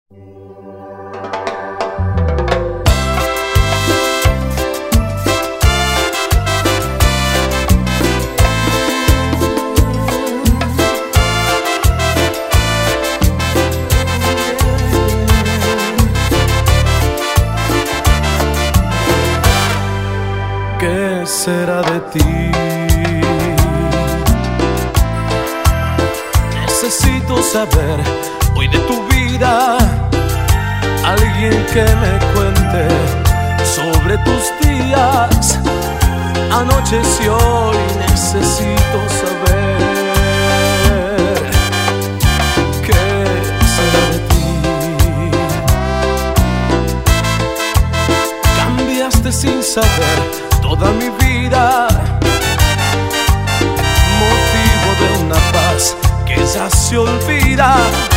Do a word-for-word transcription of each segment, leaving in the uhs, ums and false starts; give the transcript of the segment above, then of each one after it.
¿Qué será de ti? Necesito saber hoy de tu vida, alguien que me cuente sobre tus días, anocheció y necesito saber qué será de ti. Cambiaste sin saber toda mi vida, motivo de una paz que ya se olvida.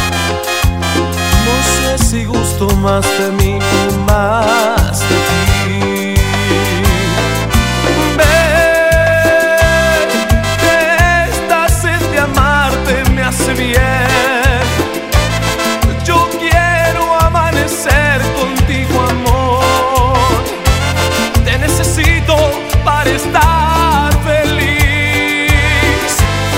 No sé si gusto más de mí o más de ti. Ven, que esta sed de amarte me hace bien. Yo quiero amanecer contigo, amor. Te necesito para estar feliz.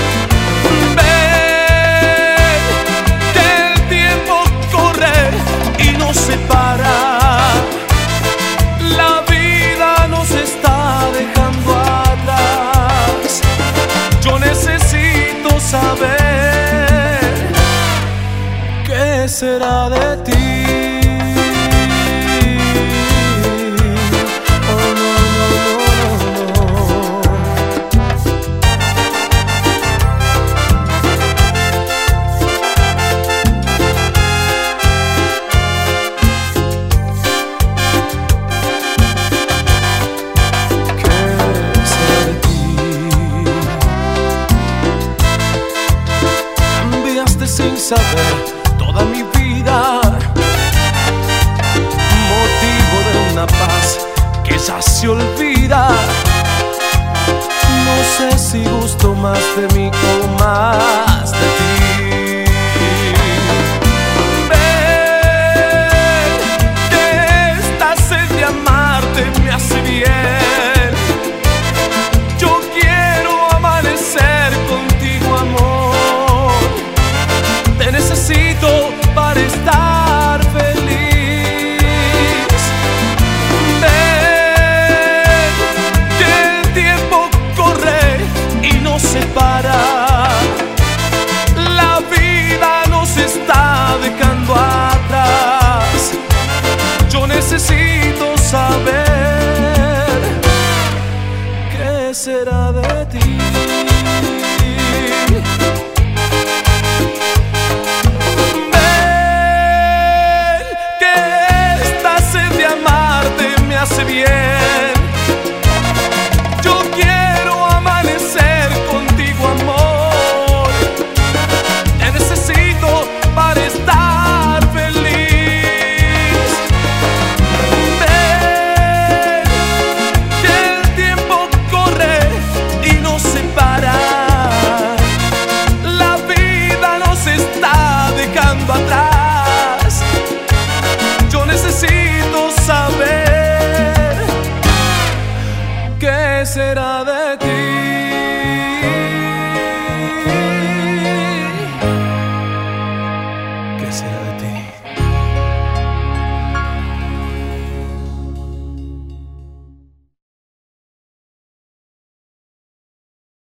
Ven, que el tiempo corre y nos separa. La vida nos está dejando atrás. Yo necesito saber qué será de ti. Sin saber toda mi vida, motivo de una paz que ya se olvida. No sé si gusto más de mí o más de ti. Ven, que esta sed de amarte me hace bien. Yo quiero amanecer contigo, amor. Te necesito para estar feliz. Ven, que el tiempo corre y nos separa. La vida nos está dejando atrás. Yo necesito saber qué será de ti. Hace bien. Yo quiero amanecer contigo, amor. Te necesito para estar feliz. Ven, que el tiempo corre y nos separa. La vida nos está dejando atrás. Yo necesito saber qué será de